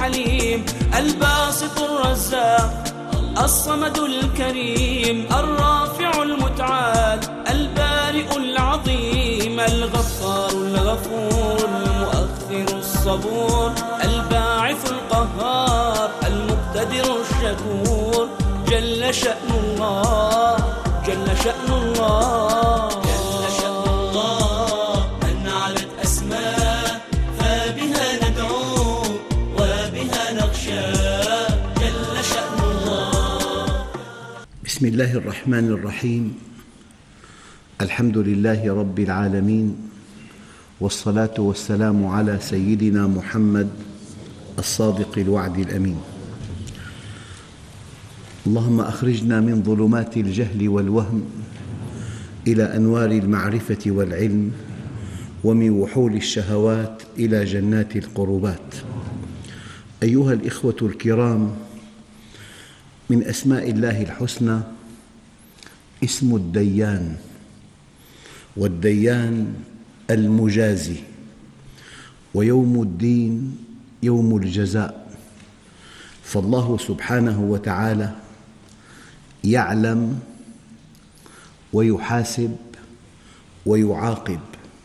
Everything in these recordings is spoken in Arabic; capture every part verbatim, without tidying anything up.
الحليم الباسط الرزاق الصمد الكريم الرافع المتعال البارئ العظيم الغفار الغفور المؤخر الصبور الباعث القهار المقتدر الشكور جل شأن الله جل شأن الله جل شأن الله من علت أسماء فبها ندعو وبها نخشى جل شأن الله. بسم الله الرحمن الرحيم. الحمد لله رب العالمين، والصلاة والسلام على سيدنا محمد الصادق الوعد الأمين. اللهم أخرجنا من ظلمات الجهل والوهم إلى أنوار المعرفة والعلم، ومن وحول الشهوات إلى جنات القربات. أيها الإخوة الكرام، من أسماء الله الحسنى اسم الديان، والديان المجازي، ويوم الدين يوم الجزاء. فالله سبحانه وتعالى يعلم ويحاسب ويعاقب.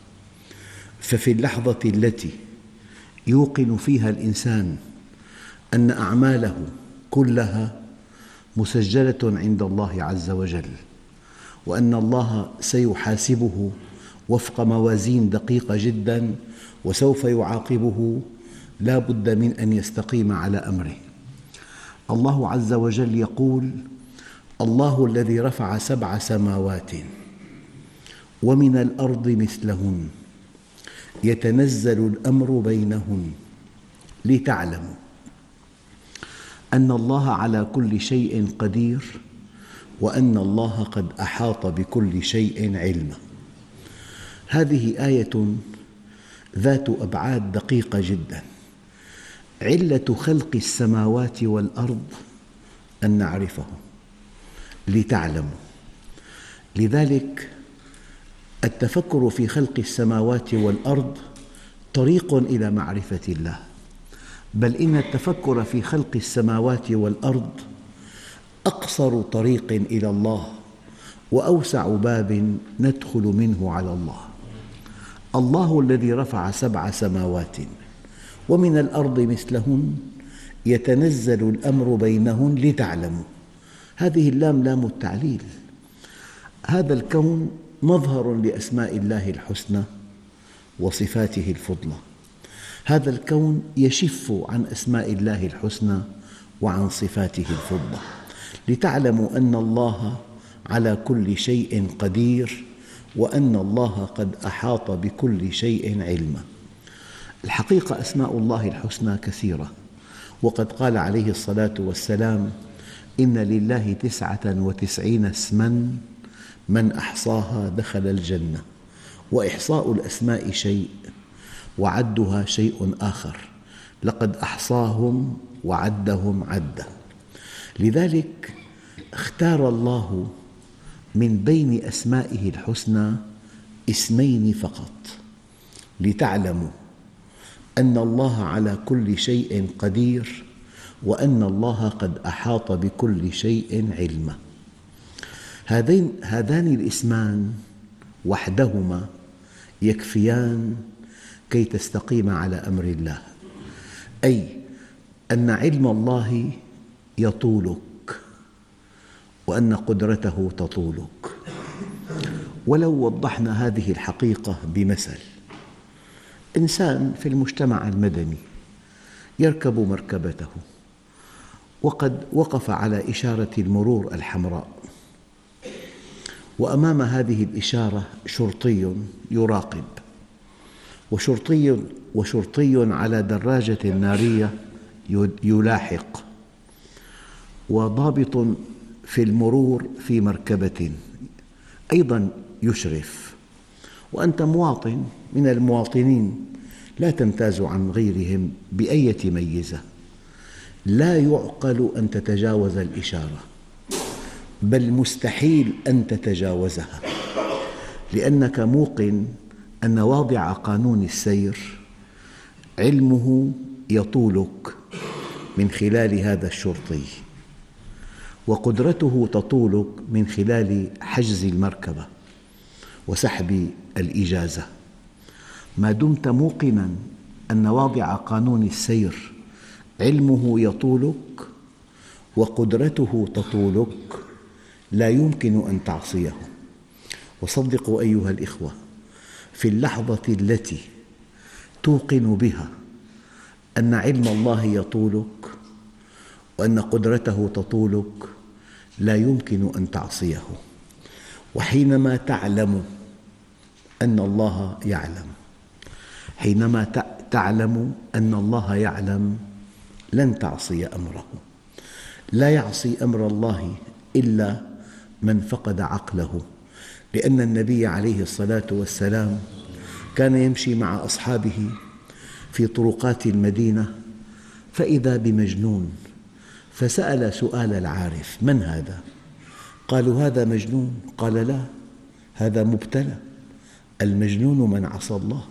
ففي اللحظة التي يوقن فيها الإنسان أن أعماله كلها مسجلة عند الله عز وجل، وأن الله سيحاسبه وفق موازين دقيقة جداً وسوف يعاقبه، لا بد من أن يستقيم على أمره. الله عز وجل يقول: الله الذي رفع سبع سماوات ومن الأرض مثلهن يتنزل الأمر بينهن لتعلموا أن الله على كل شيء قدير، وأن الله قد أحاط بكل شيء علما. هذه آية ذات أبعاد دقيقة جدا. علة خلق السماوات والأرض أن نعرفه لتعلموا. لذلك التفكر في خلق السماوات والأرض طريق إلى معرفة الله، بل إن التفكر في خلق السماوات والأرض أقصر طريق إلى الله، وأوسع باب ندخل منه على الله. الله الذي رفع سبع سماوات ومن الأرض مثلهن يتنزل الأمر بينهن لتعلموا. هذه اللام لام التعليل. هذا الكون مظهر لأسماء الله الحسنى وصفاته الفضلى. هذا الكون يشف عن أسماء الله الحسنى وعن صفاته الفضلى، لتعلموا أن الله على كل شيء قدير، وأن الله قد أحاط بكل شيء علما. الحقيقة أسماء الله الحسنى كثيرة، وقد قال عليه الصلاة والسلام: إن لله تسعة وتسعين اسما من أحصاها دخل الجنة. وإحصاء الأسماء شيء، وعدها شيء آخر. لقد أحصاهم وعدهم عدا. لذلك اختار الله من بين أسمائه الحسنى اسمين فقط، لتعلموا أن الله على كل شيء قدير، وأن الله قد أحاط بكل شيء علما. هذين هذان الاسمان وحدهما يكفيان كي تستقيم على أمر الله، أي أن علم الله يطولك، وأن قدرته تطولك. ولو وضحنا هذه الحقيقة بمثل: إنسان في المجتمع المدني يركب مركبته، وقد وقف على إشارة المرور الحمراء، وأمام هذه الإشارة شرطي يراقب، وشرطي وشرطي على دراجة نارية يلاحق، وضابط في المرور في مركبة أيضا يشرف. وأنت مواطن من المواطنين، لا تمتاز عن غيرهم بأية ميزة. لا يعقل أن تتجاوز الإشارة، بل مستحيل أن تتجاوزها، لأنك موقن أن واضع قانون السير علمه يطولك من خلال هذا الشرطي، وقدرته تطولك من خلال حجز المركبة وسحب الإجازة. ما دمت موقناً أن واضع قانون السير علمه يطولك وقدرته تطولك، لا يمكن أن تعصيه. وصدقوا أيها الإخوة، في اللحظة التي توقن بها أن علم الله يطولك وأن قدرته تطولك، لا يمكن أن تعصيه. وحينما تعلم أن الله يعلم، حينما تعلم أن الله يعلم، لن تعصي أمره. لا يعصي أمر الله إلا من فقد عقله، لأن النبي عليه الصلاة والسلام كان يمشي مع أصحابه في طرقات المدينة فإذا بمجنون، فسأل سؤال العارف: من هذا؟ قالوا: هذا مجنون. قال: لا، هذا مبتلى، المجنون من عصى الله.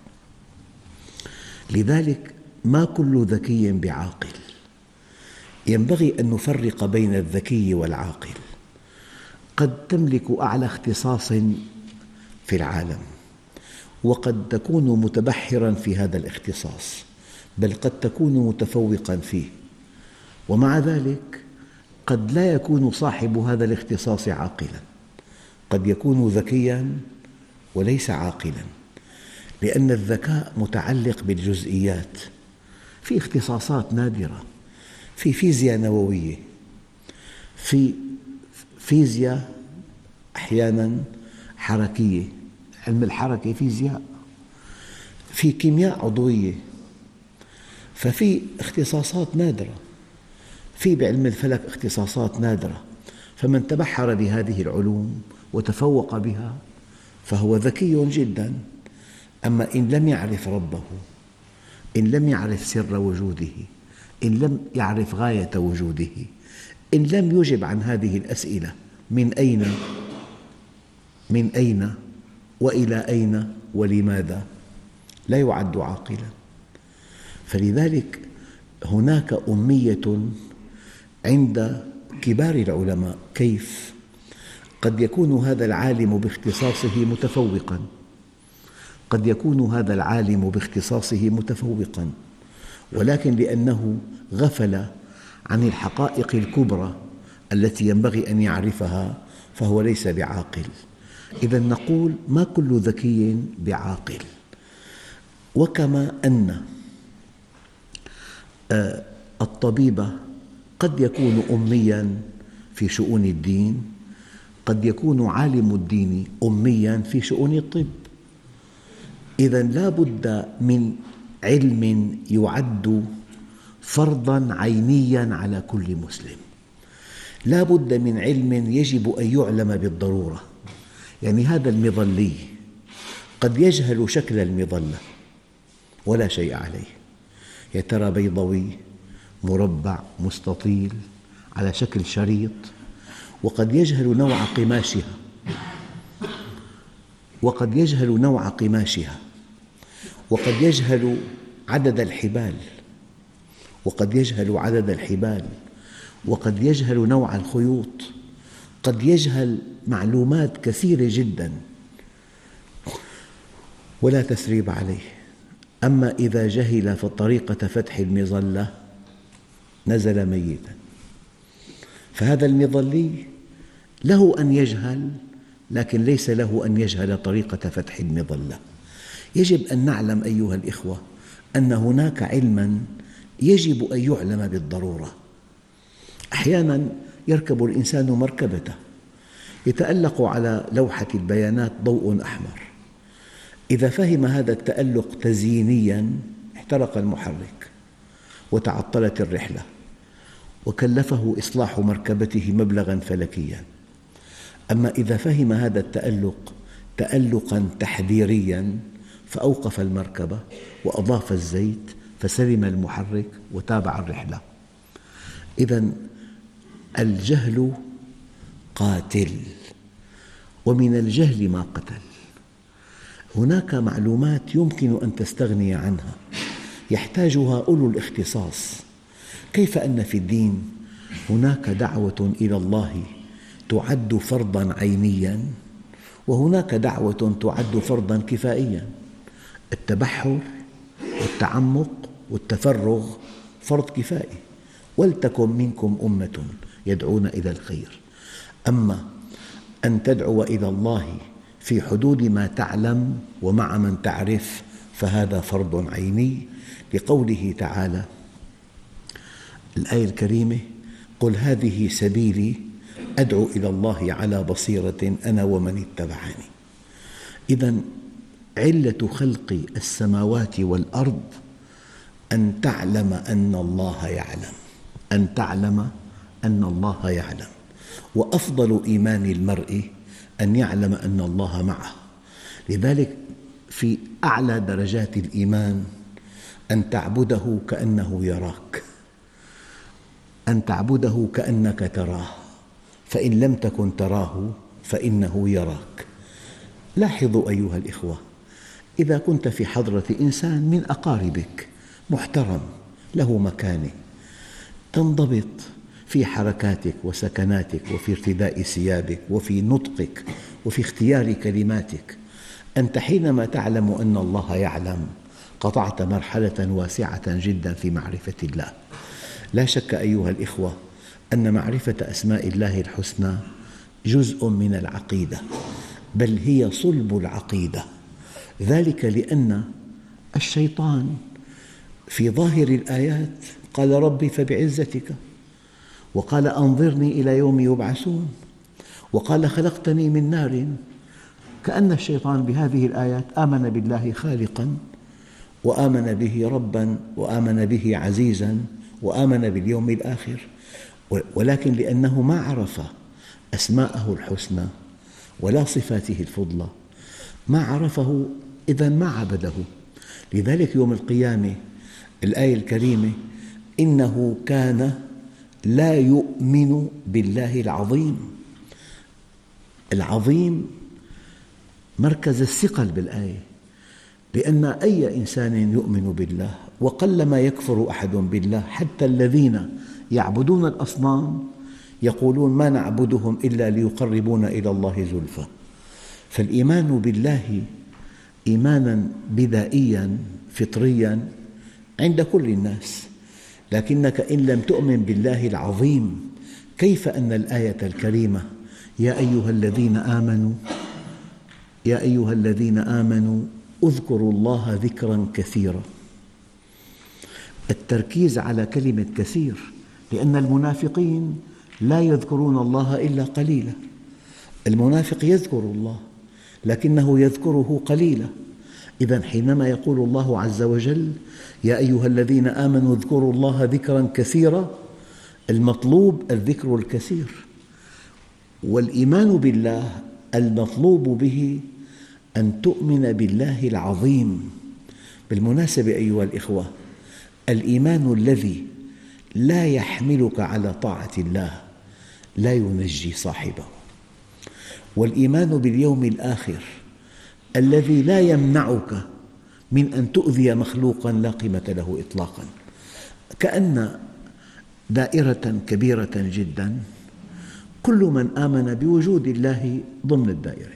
لذلك ما كل ذكي بعاقل، ينبغي أن نفرق بين الذكي والعاقل. قد تملك أعلى اختصاص في العالم، وقد تكون متبحراً في هذا الاختصاص، بل قد تكون متفوقاً فيه، ومع ذلك قد لا يكون صاحب هذا الاختصاص عاقلاً، قد يكون ذكياً وليس عاقلاً، لأن الذكاء متعلق بالجزئيات. في اختصاصات نادرة، في فيزياء نووية، في فيزياء أحياناً حركية، علم الحركة فيزياء، في كيمياء عضوية، ففي اختصاصات نادرة، في بعلم الفلك اختصاصات نادرة. فمن تبحر بهذه العلوم وتفوق بها فهو ذكي جداً. أما إن لم يعرف ربه، إن لم يعرف سر وجوده، إن لم يعرف غاية وجوده، إن لم يجب عن هذه الأسئلة: من أين، من أين، وإلى أين، ولماذا، لا يعد عاقلاً. فلذلك هناك أمية عند كبار العلماء. كيف؟ قد يكون هذا العالم باختصاصه متفوقاً، قد يكون هذا العالم باختصاصه متفوقاً، ولكن لأنه غفل عن الحقائق الكبرى التي ينبغي أن يعرفها فهو ليس بعاقل. إذن نقول: ما كل ذكي بعاقل. وكما أن الطبيب قد يكون أمياً في شؤون الدين، قد يكون عالم الدين أمياً في شؤون الطب. إذن لا بد من علم يعد فرضاً عينياً على كل مسلم، لا بد من علم يجب أن يعلم بالضرورة. يعني هذا المظلي قد يجهل شكل المظلة ولا شيء عليه، يا ترى بيضوي، مربع، مستطيل، على شكل شريط، وقد يجهل نوع قماشها، وقد يجهل نوع قماشها، وقد يجهل عدد الحبال، وقد يجهل عدد الحبال، وقد يجهل نوع الخيوط، قد يجهل معلومات كثيرة جداً ولا تثريب عليه. أما إذا جهل طريقة فتح المظلة نزل ميتاً. فهذا المظلي له أن يجهل، لكن ليس له أن يجهل طريقة فتح المظلة. يجب أن نعلم أيها الإخوة أن هناك علماً يجب أن يعلم بالضرورة. أحياناً يركب الإنسان مركبته، يتألق على لوحة البيانات ضوء أحمر، إذا فهم هذا التألق تزيينياً احترق المحرك وتعطلت الرحلة، وكلفه إصلاح مركبته مبلغاً فلكياً. أما إذا فهم هذا التألق تألقاً تحذيرياً فأوقف المركبة وأضاف الزيت فسلم المحرك وتابع الرحلة. إذن الجهل قاتل، ومن الجهل ما قتل. هناك معلومات يمكن أن تستغني عنها، يحتاجها أولو الاختصاص، كيف أن في الدين هناك دعوة إلى الله تعد فرضاً عينياً، وهناك دعوة تعد فرضاً كفائياً. التبحر والتعمق والتفرغ فرض كفائي، ولتكن منكم أمة يدعون إلى الخير. أما أن تدعو إلى الله في حدود ما تعلم ومع من تعرف فهذا فرض عيني، لقوله تعالى الآية الكريمة: قل هذه سبيلي أدعو إلى الله على بصيرة أنا ومن اتبعني. إذن علة خلق السماوات والأرض أن تعلم أن الله يعلم، أن تعلم أن الله يعلم. وأفضل إيمان المرء أن يعلم أن الله معه. لذلك في أعلى درجات الإيمان أن تعبده كأنه يراك، أن تعبده كأنك تراه، فإن لم تكن تراه فإنه يراك. لاحظوا أيها الإخوة، إذا كنت في حضرة إنسان من أقاربك محترم له مكانة، تنضبط في حركاتك وسكناتك وفي ارتداء ثيابك وفي نطقك وفي اختيار كلماتك. أنت حينما تعلم أن الله يعلم قطعت مرحلة واسعة جدا في معرفة الله. لا شك أيها الإخوة أن معرفة أسماء الله الحسنى جزء من العقيدة، بل هي صلب العقيدة. ذلك لأن الشيطان في ظاهر الآيات قال ربي فبعزتك، وقال أنظرني إلى يوم يبعثون، وقال خلقتني من نار. كأن الشيطان بهذه الآيات آمن بالله خالقاً، وآمن به رباً، وآمن به عزيزاً، وآمن باليوم الآخر، ولكن لأنه ما عرف أسماءه الحسنى ولا صفاته الفضلى ما عرفه، إذن ما عبده. لذلك يوم القيامة الآية الكريمة: إنه كان لا يؤمن بالله العظيم. العظيم مركز الثقل بالآية، لأن أي إنسان يؤمن بالله، وقلما يكفر أحد بالله، حتى الذين يعبدون الأصنام يقولون ما نعبدهم إلا ليقربونا إلى الله زلفى. فالإيمان بالله إيمانا بدائيا فطريا عند كل الناس، لكنك إن لم تؤمن بالله العظيم، كيف أن الآية الكريمة: يا أيها الذين آمنوا يا أيها الذين آمنوا اذكروا الله ذكرا كثيرا. التركيز على كلمة كثير، لأن المنافقين لا يذكرون الله إلا قليلا. المنافق يذكر الله لكنه يذكره قليلا. إذن حينما يقول الله عز وجل: يا أيها الذين آمنوا اذكروا الله ذكرا كثيرا، المطلوب الذكر الكثير. والإيمان بالله المطلوب به أن تؤمن بالله العظيم. بالمناسبة أيها الإخوة، الإيمان الذي لا يحملك على طاعة الله لا ينجي صاحبه، والإيمان باليوم الآخر الذي لا يمنعك من أن تؤذي مخلوقاً لا قيمة له إطلاقاً. كأن دائرة كبيرة جداً، كل من آمن بوجود الله ضمن الدائرة.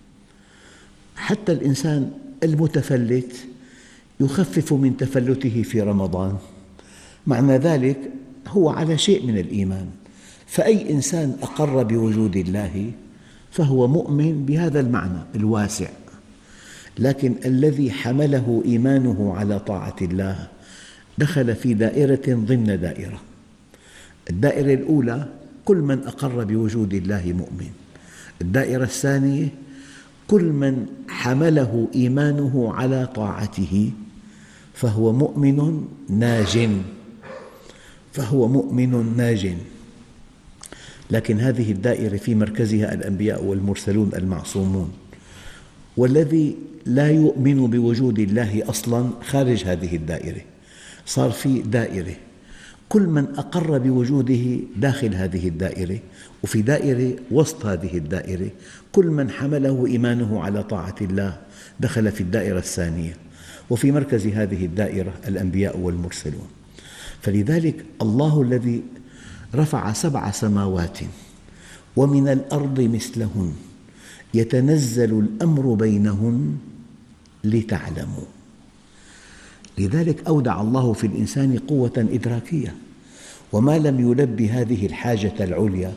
حتى الإنسان المتفلت يخفف من تفلته في رمضان، معنى ذلك هو على شيء من الإيمان. فأي إنسان أقر بوجود الله فهو مؤمن بهذا المعنى الواسع. لكن الذي حمله إيمانه على طاعة الله دخل في دائرة ضمن دائرة. الدائرة الأولى كل من أقر بوجود الله مؤمن. الدائرة الثانية كل من حمله إيمانه على طاعته فهو مؤمن ناج، فهو مؤمن ناج. لكن هذه الدائرة في مركزها الأنبياء والمرسلون المعصومون، والذي لا يؤمن بوجود الله أصلاً خارج هذه الدائرة. صار في دائرة كل من أقر بوجوده داخل هذه الدائرة، وفي دائرة وسط هذه الدائرة كل من حمله إيمانه على طاعة الله دخل في الدائرة الثانية، وفي مركز هذه الدائرة الأنبياء والمرسلون. فلذلك الله الذي رفع سبع سماوات ومن الأرض مثلهن يتنزل الأمر بينهن لتعلموا. لذلك أودع الله في الإنسان قوة إدراكية، وما لم يلب هذه الحاجة العليا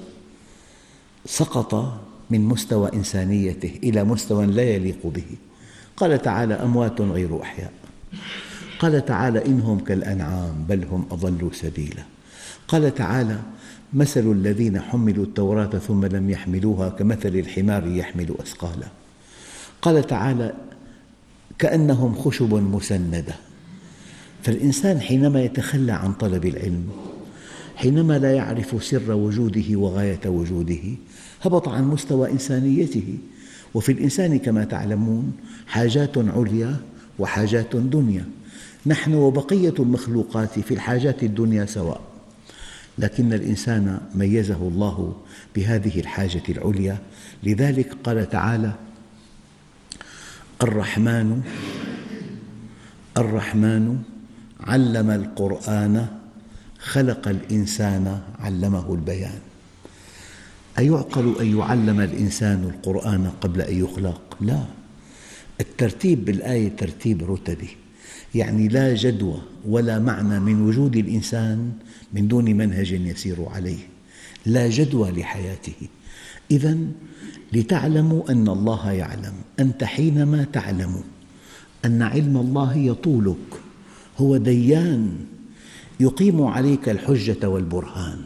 سقط من مستوى إنسانيته إلى مستوى لا يليق به. قال تعالى: أموات غير أحياء. قال تعالى: إنهم كالأنعام بل هم أضل سبيلا. قال تعالى: مثل الذين حملوا التوراة ثم لم يحملوها كمثل الحمار يحمل أثقالا. قال تعالى: كأنهم خشب مسندة. فالإنسان حينما يتخلى عن طلب العلم، حينما لا يعرف سر وجوده وغاية وجوده، هبط عن مستوى إنسانيته. وفي الإنسان كما تعلمون حاجات عليا وحاجات دنيا. نحن وبقية المخلوقات في الحاجات الدنيا سواء، لكن الإنسان ميزه الله بهذه الحاجة العليا. لذلك قال تعالى: الرحمن الرحمن علم القرآن خلق الإنسان علمه البيان. أيعقل أن يعلم الإنسان القرآن قبل أن يخلق؟ لا، الترتيب بالآية ترتيب رتبي، يعني لا جدوى ولا معنى من وجود الإنسان من دون منهج يسير عليه، لا جدوى لحياته. إذن لتعلموا أن الله يعلم، أنت حينما تعلم أن علم الله يطولك، هو ديان يقيم عليك الحجة والبرهان.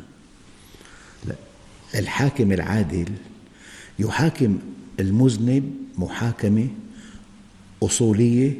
الحاكم العادل يحاكم المذنب محاكمة أصولية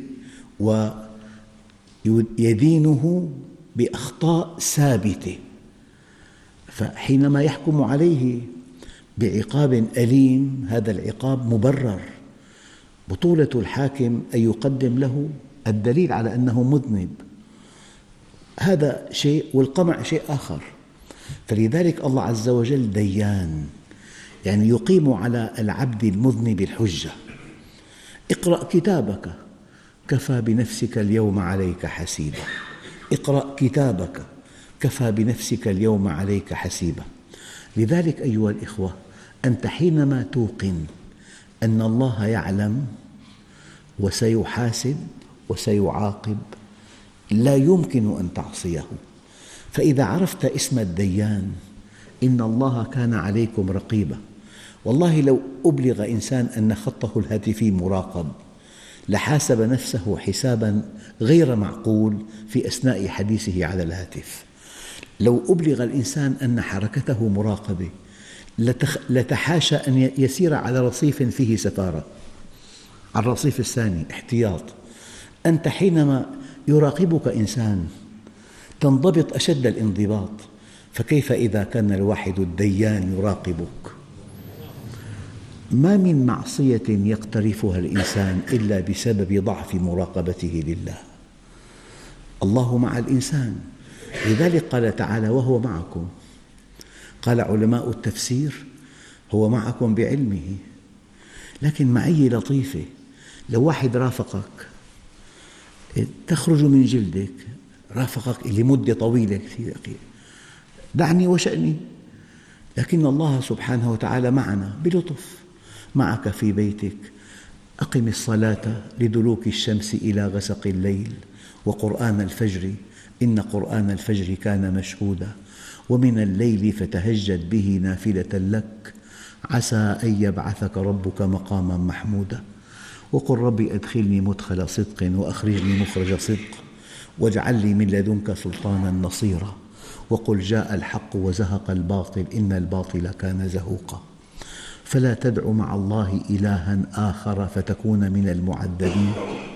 ويدينه بأخطاء ثابتة، فحينما يحكم عليه بعقاب أليم هذا العقاب مبرر. بطولة الحاكم أن يقدم له الدليل على أنه مذنب، هذا شيء والقمع شيء آخر. فلذلك الله عز وجل ديان، يعني يقيم على العبد المذنب الحجة. اقرأ كتابك كفى بنفسك اليوم عليك حسيبا. اقرأ كتابك كفى بنفسك اليوم عليك حسيبا. لذلك أيها الإخوة، أنت حينما توقن أن الله يعلم وسيحاسب وسيعاقب لا يمكن أن تعصيه. فإذا عرفت اسم الديان، إن الله كان عليكم رقيبا. والله لو أبلغ إنسان أن خطه الهاتفي مراقب لحاسب نفسه حسابا غير معقول في أثناء حديثه على الهاتف. لو أبلغ الإنسان أن حركته مراقبة لتحاشى أن يسير على رصيف فيه سفارة، على الرصيف الثاني احتياط. أنت حينما يراقبك إنسان تنضبط أشد الانضباط، فكيف إذا كان الواحد الديان يراقبك؟ ما من معصية يقترفها الإنسان إلا بسبب ضعف مراقبته لله. الله مع الإنسان، لذلك قال تعالى: وهو معكم. قال علماء التفسير: هو معكم بعلمه. لكن معية لطيفة، لو واحد رافقك تخرج من جلدك، رافقك لمدة طويلة كثير، دعني وشأني، لكن الله سبحانه وتعالى معنا بلطف. معك في بيتك، أقم الصلاة لدلوك الشمس إلى غسق الليل وقرآن الفجر إن قرآن الفجر كان مشهودا ومن الليل فتهجد به نافلة لك عسى أن يبعثك ربك مقاما محمودا وقل ربي أدخلني مدخل صدق وأخرجني مخرج صدق واجعل لي من لدنك سلطانا نصيرا وقل جاء الحق وزهق الباطل إن الباطل كان زهوقا فلا تدع مع الله إلها آخر فتكون من المعذبين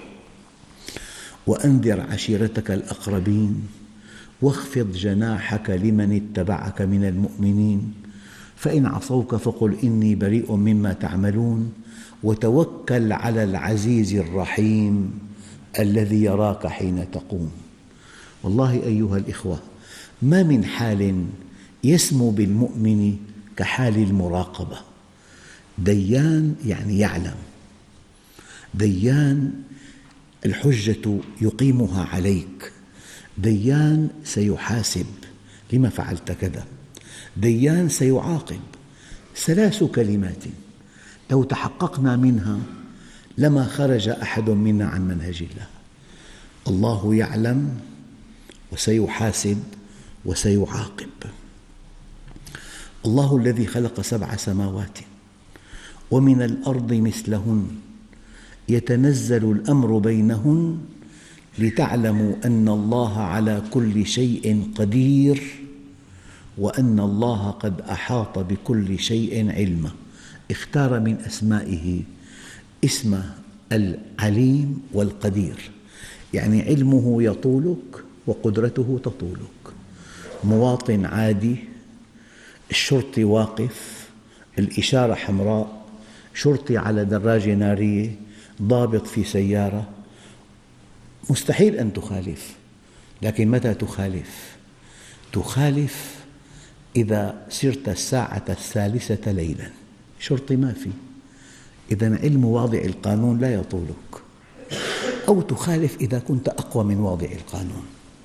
وأنذر عشيرتك الأقربين واخفض جناحك لمن اتبعك من المؤمنين فإن عصوك فقل إني بريء مما تعملون وتوكل على العزيز الرحيم الذي يراك حين تقوم. والله أيها الإخوة، ما من حال يسمو بالمؤمن كحال المراقبة. ديان يعني يعلم، ديان الحجة يقيمها عليك، ديان سيحاسب لما فعلت كذا، ديان سيعاقب. ثلاث كلمات لو تحققنا منها لما خرج أحد منا عن منهج الله. الله يعلم وسيحاسب وسيعاقب. الله الذي خلق سبع سماوات ومن الأرض مثلهن يتنزل الأمر بينهن لتعلموا أن الله على كل شيء قدير وأن الله قد أحاط بكل شيء علما. اختار من أسمائه اسم العليم والقدير، يعني علمه يطولك وقدرته تطولك. مواطن عادي، الشرطي واقف، الإشارة حمراء، شرطي على دراجة نارية، ضابط في سيارة، مستحيل أن تخالف. لكن متى تخالف؟ تخالف إذا سرت الساعة الثالثة ليلاً، شرطي ما في، إذن علم واضع القانون لا يطولك. أو تخالف إذا كنت أقوى من واضع القانون،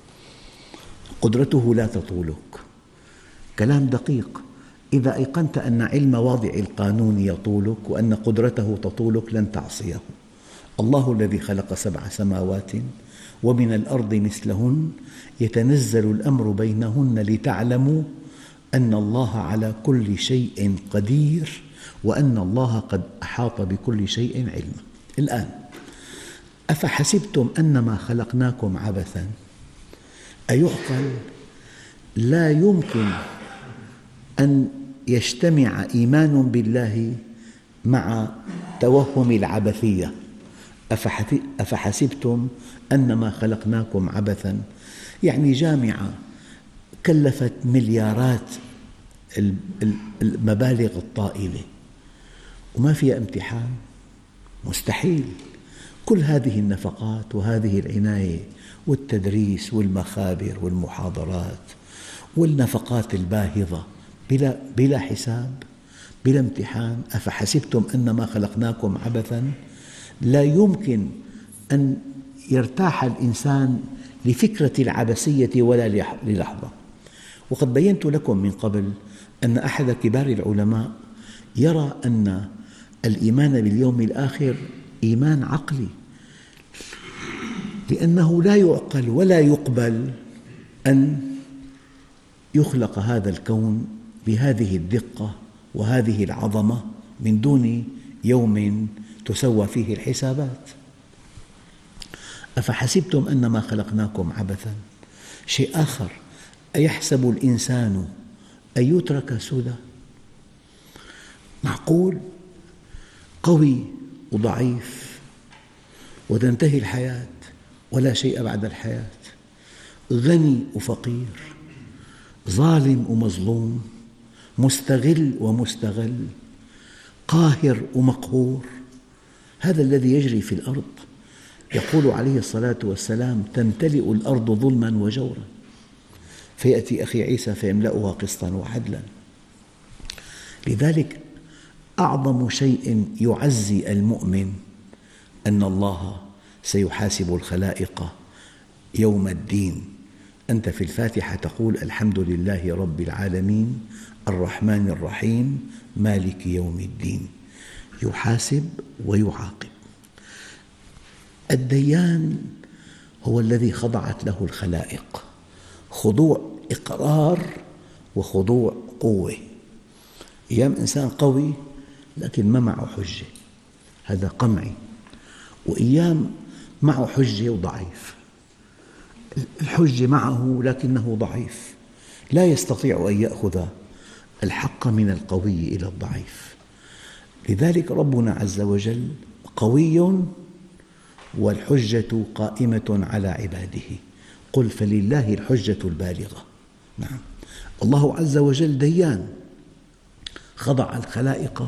قدرته لا تطولك. كلام دقيق. إذا أيقنت أن علم واضع القانون يطولك وأن قدرته تطولك لن تعصيه. الله الذي خلق سبع سماوات ومن الأرض مثلهن يتنزل الأمر بينهن لتعلموا أن الله على كل شيء قدير وأن الله قد أحاط بكل شيء علما. الآن أفحسبتم أنما خلقناكم عبثاً؟ أيعقل؟ لا يمكن أن يجتمع إيمان بالله مع توهم العبثية. أفحسبتم أنما خلقناكم عبثاً، يعني جامعة كلفت مليارات المبالغ الطائلة وما فيها امتحان، مستحيل. كل هذه النفقات وهذه العناية والتدريس والمخابر والمحاضرات والنفقات الباهظة بلا, بلا حساب بلا امتحان. أفحسبتم أنما خلقناكم عبثاً؟ لا يمكن أن يرتاح الإنسان لفكرة العبثية ولا للحظة. وقد بينت لكم من قبل أن أحد كبار العلماء يرى أن الإيمان باليوم الآخر إيمان عقلي، لأنه لا يعقل ولا يقبل أن يخلق هذا الكون بهذه الدقة وهذه العظمة من دون يوم تسوى فيه الحسابات. أفحسبتم أنما خلقناكم عبثاً؟ شيء آخر، أيحسب الإنسان أن يترك سدى؟ معقول قوي وضعيف وتنتهي الحياة ولا شيء بعد الحياة، غني وفقير، ظالم ومظلوم، مستغل ومستغل، قاهر ومقهور؟ هذا الذي يجري في الأرض. يقول عليه الصلاة والسلام: تمتلئ الأرض ظلما وجورا، فيأتي أخي عيسى فيملأها قسطا وعدلا. لذلك أعظم شيء يعزي المؤمن أن الله سيحاسب الخلائق يوم الدين. أنت في الفاتحة تقول: الحمد لله رب العالمين الرحمن الرحيم مالك يوم الدين. يحاسب ويعاقب. الديان هو الذي خضعت له الخلائق، خضوع إقرار وخضوع قوة. أيام إنسان قوي لكن ما معه حجة، هذا قمعي، وأيام معه حجة وضعيف. الحجة معه لكنه ضعيف، لا يستطيع أن يأخذ الحق من القوي إلى الضعيف. لذلك ربنا عز وجل قوي والحجة قائمة على عباده. قل فلله الحجة البالغة. نعم، الله عز وجل ديان، خضع الخلائق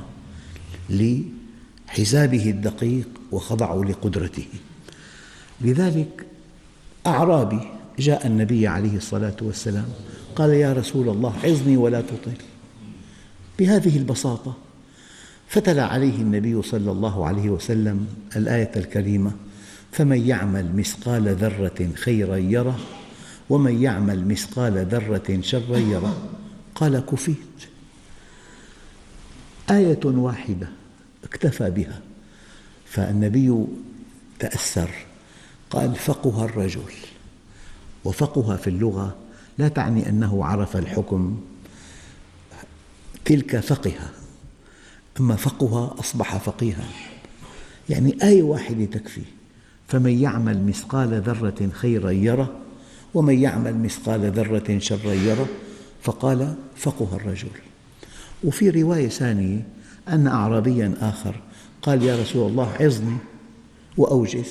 لحسابه الدقيق وخضعوا لقدرته. لذلك أعرابي جاء النبي عليه الصلاة والسلام قال: يا رسول الله عظني ولا تطل، بهذه البساطة. فتلا عليه النبي صلى الله عليه وسلم الآية الكريمة: فمن يعمل مثقال ذرة خيرا يره ومن يعمل مثقال ذرة شرا يره. قال كفيت. آية واحدة اكتفى بها، فالنبي تأثر، قال فقه الرجل. وفقه في اللغة لا تعني أنه عرف الحكم، تلك فقه، أما فقه أصبح فقيها، يعني آية واحدة تكفي. فمن يعمل مثقال ذرة خيرا يره ومن يعمل مثقال ذرة شرا يره، فقال فقه الرجل. وفي رواية ثانية أن أعرابيا آخر قال يا رسول الله عظني وأوجز،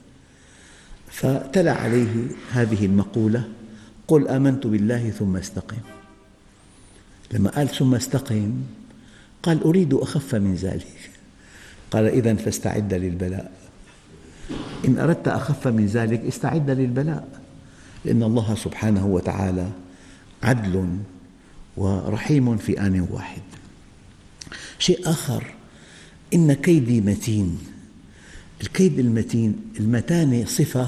فتلا عليه هذه المقولة قل آمنت بالله ثم استقم. لما قال ثم استقم قال أريد أخف من ذلك، قال إذن فاستعد للبلاء. إن أردت أخف من ذلك استعد للبلاء، لأن الله سبحانه وتعالى عدل ورحيم في آن واحد. شيء آخر، إن كيدي متين. الكيد المتين، المتانة صفة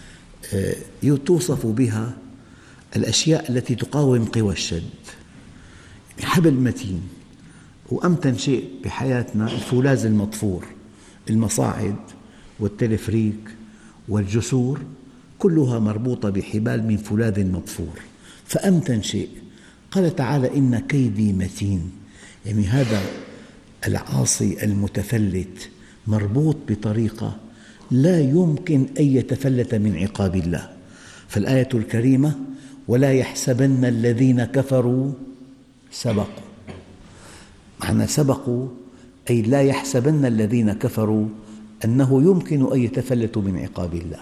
توصف بها الأشياء التي تقاوم قوى الشد. حبل متين، وأمتن شيء بحياتنا الفولاذ المطفور، المصاعد والتلفريك والجسور كلها مربوطة بحبال من فولاذ مطفور، فأمتن شيء. قال تعالى إن كيدي متين، يعني هذا العاصي المتفلت مربوط بطريقة لا يمكن أن يتفلت من عقاب الله. فالآية الكريمة ولا يحسبن الذين كفروا سبقوا، معنى سبقوا أي لا يحسبن الذين كفروا أنه يمكن أن يتفلتوا من عقاب الله.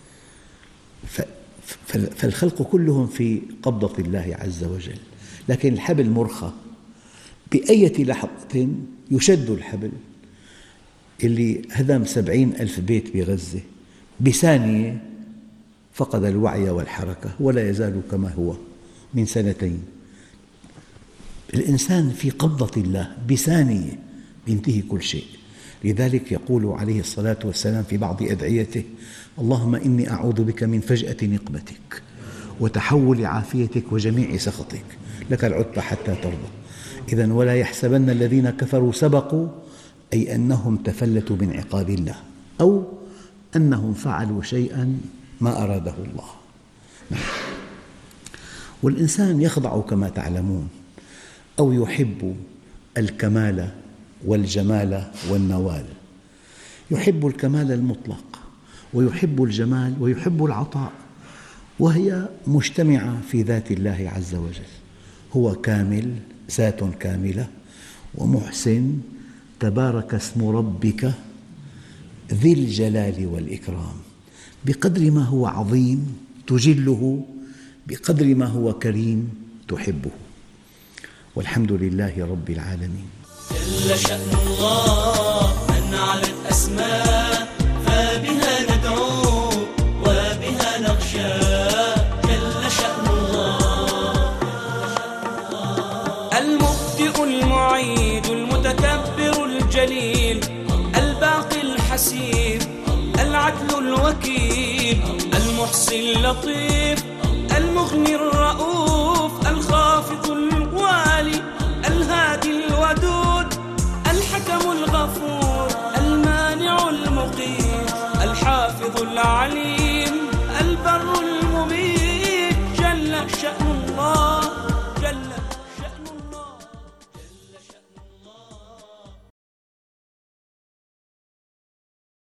فالخلق كلهم في قبضة الله عز وجل، لكن الحبل مرخى، بأية لحظة يشد الحبل. اللي هدم سبعين ألف بيت بغزة بثانية فقد الوعي والحركة ولا يزال كما هو من سنتين. الإنسان في قبضة الله، بثانية ينتهي كل شيء. لذلك يقول عليه الصلاة والسلام في بعض أدعيته اللهم إني أعوذ بك من فجأة نقمتك وتحول عافيتك وجميع سخطك، لك العتبى حتى ترضى. إذن ولا يحسبن الذين كفروا سبقوا، أي أنهم تفلتوا من عقاب الله، أو أنهم فعلوا شيئا ما أراده الله. والإنسان يخضع كما تعلمون، أو يحب الكمال والجمال والنوال. يحب الكمال المطلق ويحب الجمال ويحب العطاء، وهي مجتمعة في ذات الله عز وجل. هو كامل، ذات كاملة، ومحسن، تبارك اسم ربك ذي الجلال والإكرام. بقدر ما هو عظيم تجله، بقدر ما هو كريم تحبه. والحمد لله رب العالمين. جل شأن الله من علت أسماء، فبها ندعو وبها نخشى. جل شأن الله المبدئ المعيد المتكبر الجليل الباقي الحسيب العدل الوكيل المحصي اللطيف المغني الرؤوف